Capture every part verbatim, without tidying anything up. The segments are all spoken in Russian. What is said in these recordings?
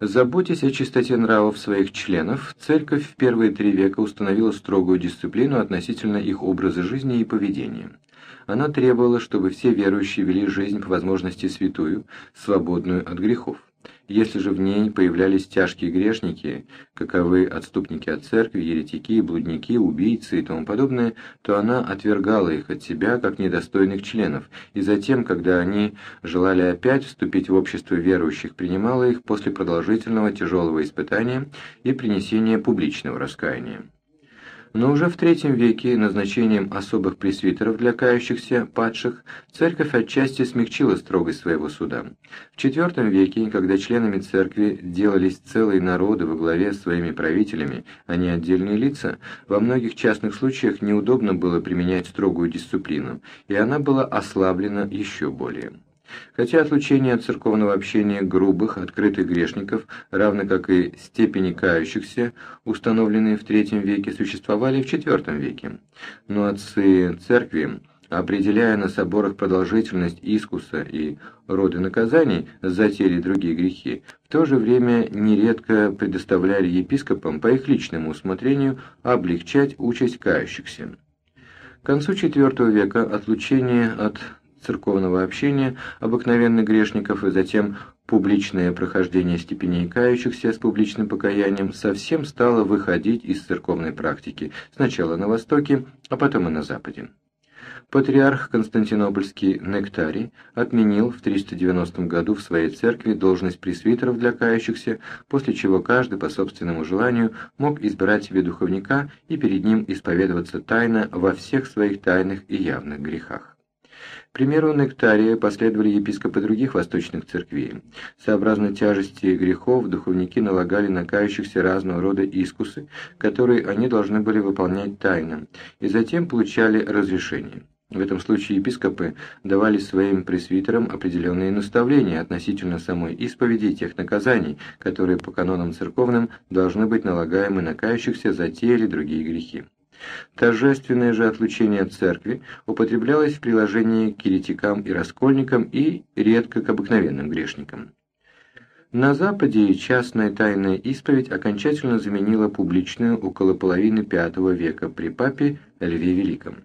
Заботясь о чистоте нравов своих членов, Церковь в первые три века установила строгую дисциплину относительно их образа жизни и поведения. Она требовала, чтобы все верующие вели жизнь по возможности святую, свободную от грехов. Если же в ней появлялись тяжкие грешники, каковы отступники от церкви, еретики, блудники, убийцы и тому подобное, то она отвергала их от себя как недостойных членов, и затем, когда они желали опять вступить в общество верующих, принимала их после продолжительного тяжелого испытания и принесения публичного раскаяния. Но уже в третьем веке назначением особых пресвитеров для кающихся падших церковь отчасти смягчила строгость своего суда. В четвертом веке, когда членами церкви делались целые народы во главе с своими правителями, а не отдельные лица, во многих частных случаях неудобно было применять строгую дисциплину, и она была ослаблена еще более. Хотя отлучение от церковного общения грубых, открытых грешников, равно как и степени кающихся, установленные в третьем веке, существовали в четвертом веке. Но отцы церкви, определяя на соборах продолжительность искуса и роды наказаний за те или другие грехи, в то же время нередко предоставляли епископам по их личному усмотрению облегчать участь кающихся. К концу четвертого века отлучение от церковного общения обыкновенных грешников и затем публичное прохождение степеней кающихся с публичным покаянием совсем стало выходить из церковной практики, сначала на Востоке, а потом и на Западе. Патриарх Константинопольский Нектарий отменил в триста девяностом году в своей церкви должность пресвитеров для кающихся, после чего каждый по собственному желанию мог избирать себе духовника и перед ним исповедоваться тайно во всех своих тайных и явных грехах. Примеру Нектария последовали епископы других восточных церквей. Сообразно тяжести грехов, духовники налагали на кающихся разного рода искусы, которые они должны были выполнять тайно, и затем получали разрешение. В этом случае епископы давали своим пресвитерам определенные наставления относительно самой исповеди и тех наказаний, которые по канонам церковным должны быть налагаемы на кающихся за те или другие грехи. Торжественное же отлучение от церкви употреблялось в приложении к еретикам и раскольникам и редко к обыкновенным грешникам. На Западе частная тайная исповедь окончательно заменила публичную около половины пятого века при папе Льве Великом.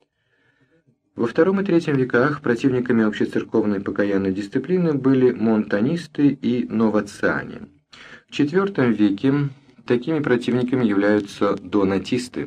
Во втором и третьем веках противниками общецерковной покаянной дисциплины были монтанисты и новациане. В четвертом веке такими противниками являются донатисты.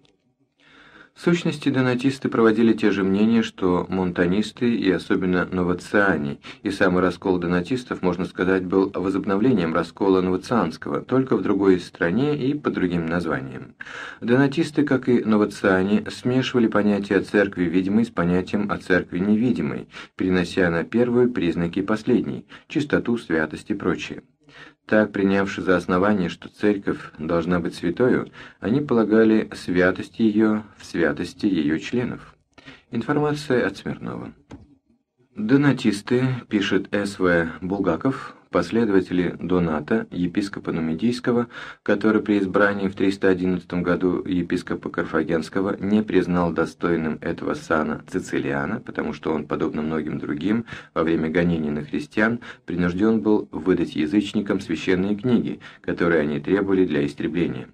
В сущности, донатисты проводили те же мнения, что монтанисты и особенно новациане, и самый раскол донатистов, можно сказать, был возобновлением раскола новацианского, только в другой стране и под другим названием. Донатисты, как и новациане, смешивали понятие о церкви видимой с понятием о церкви невидимой, перенося на первую признаки последней – чистоту, святость и прочее. Так, принявши за основание, что церковь должна быть святою, они полагали святость ее в святости ее членов. Информация от Смирнова. Донатисты, пишет С В Булгаков, последователи Доната, епископа Нумидийского, который при избрании в триста одиннадцатом году епископа Карфагенского не признал достойным этого сана Цицилиана, потому что он, подобно многим другим, во время гонений на христиан, принужден был выдать язычникам священные книги, которые они требовали для истребления.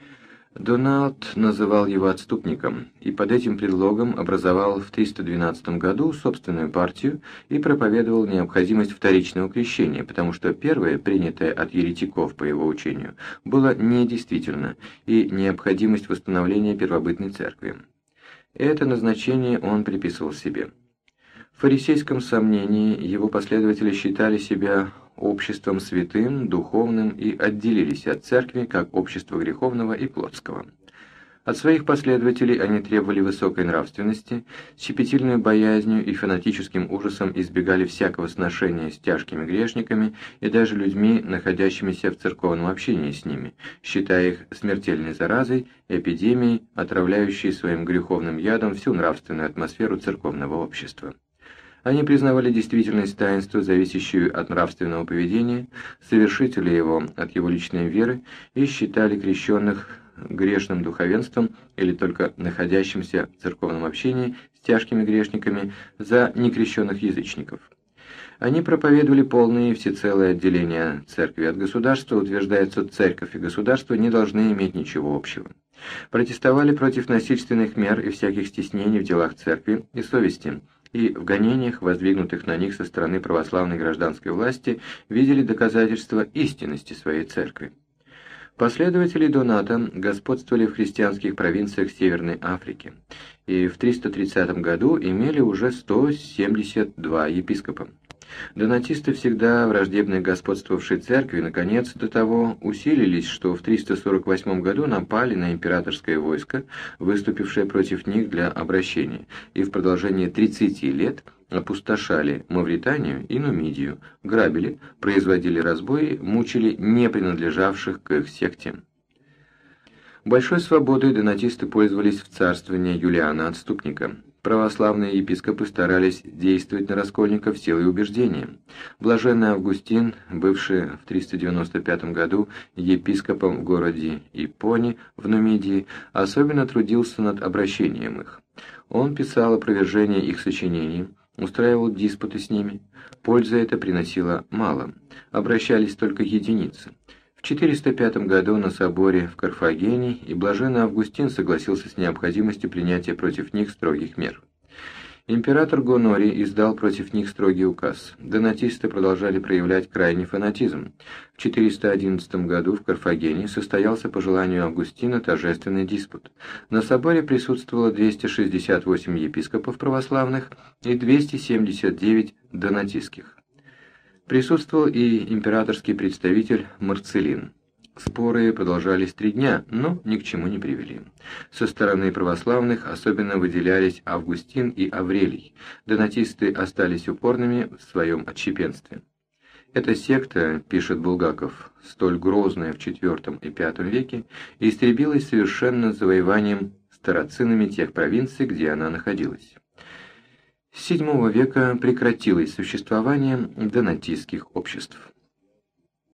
Донат называл его отступником и под этим предлогом образовал в триста двенадцатом году собственную партию и проповедовал необходимость вторичного крещения, потому что первое, принятое от еретиков по его учению, было недействительно, и необходимость восстановления первобытной церкви. Это назначение он приписывал себе. В фарисейском сомнении его последователи считали себя обществом святым, духовным и отделились от церкви как общества греховного и плотского. От своих последователей они требовали высокой нравственности, щепетильной боязнью и фанатическим ужасом избегали всякого сношения с тяжкими грешниками и даже людьми, находящимися в церковном общении с ними, считая их смертельной заразой, эпидемией, отравляющей своим греховным ядом всю нравственную атмосферу церковного общества. Они признавали действительность таинства, зависящую от нравственного поведения, совершителя его от его личной веры, и считали крещенных грешным духовенством или только находящимся в церковном общении с тяжкими грешниками за некрещенных язычников. Они проповедовали полное и всецелое отделение церкви от государства, утверждая, что церковь и государство не должны иметь ничего общего. Протестовали против насильственных мер и всяких стеснений в делах церкви и совести, и в гонениях, воздвигнутых на них со стороны православной гражданской власти, видели доказательства истинности своей церкви. Последователи Доната господствовали в христианских провинциях Северной Африки, и в триста тридцатом году имели уже сто семьдесят два епископа. Донатисты, всегда враждебно господствовавшей церкви, наконец до того усилились, что в триста сорок восьмом году напали на императорское войско, выступившее против них для обращения, и в продолжение тридцати лет опустошали Мавританию и Нумидию, грабили, производили разбои, мучили не принадлежавших к их секте. Большой свободой донатисты пользовались в царствовании Юлиана Отступника. Православные епископы старались действовать на раскольников силой убеждения. Блаженный Августин, бывший в триста девяносто пятом году епископом в городе Ипони в Нумидии, особенно трудился над обращением их. Он писал опровержение их сочинений, устраивал диспуты с ними. Пользы это приносило мало, обращались только единицы. В четыреста пятом году на соборе в Карфагене и блаженный Августин согласился с необходимостью принятия против них строгих мер. Император Гонорий издал против них строгий указ. Донатисты продолжали проявлять крайний фанатизм. В четыреста одиннадцатом году в Карфагене состоялся по желанию Августина торжественный диспут. На соборе присутствовало двести шестьдесят восемь епископов православных и двести семьдесят девять донатистских. Присутствовал и императорский представитель Марцелин. Споры продолжались три дня, но ни к чему не привели. Со стороны православных особенно выделялись Августин и Аврелий. Донатисты остались упорными в своем отщепенстве. Эта секта, пишет Булгаков, столь грозная в четвёртом и пятом веке, истребилась совершенно завоеванием староцинами тех провинций, где она находилась. С седьмого века прекратилось существование донатистских обществ.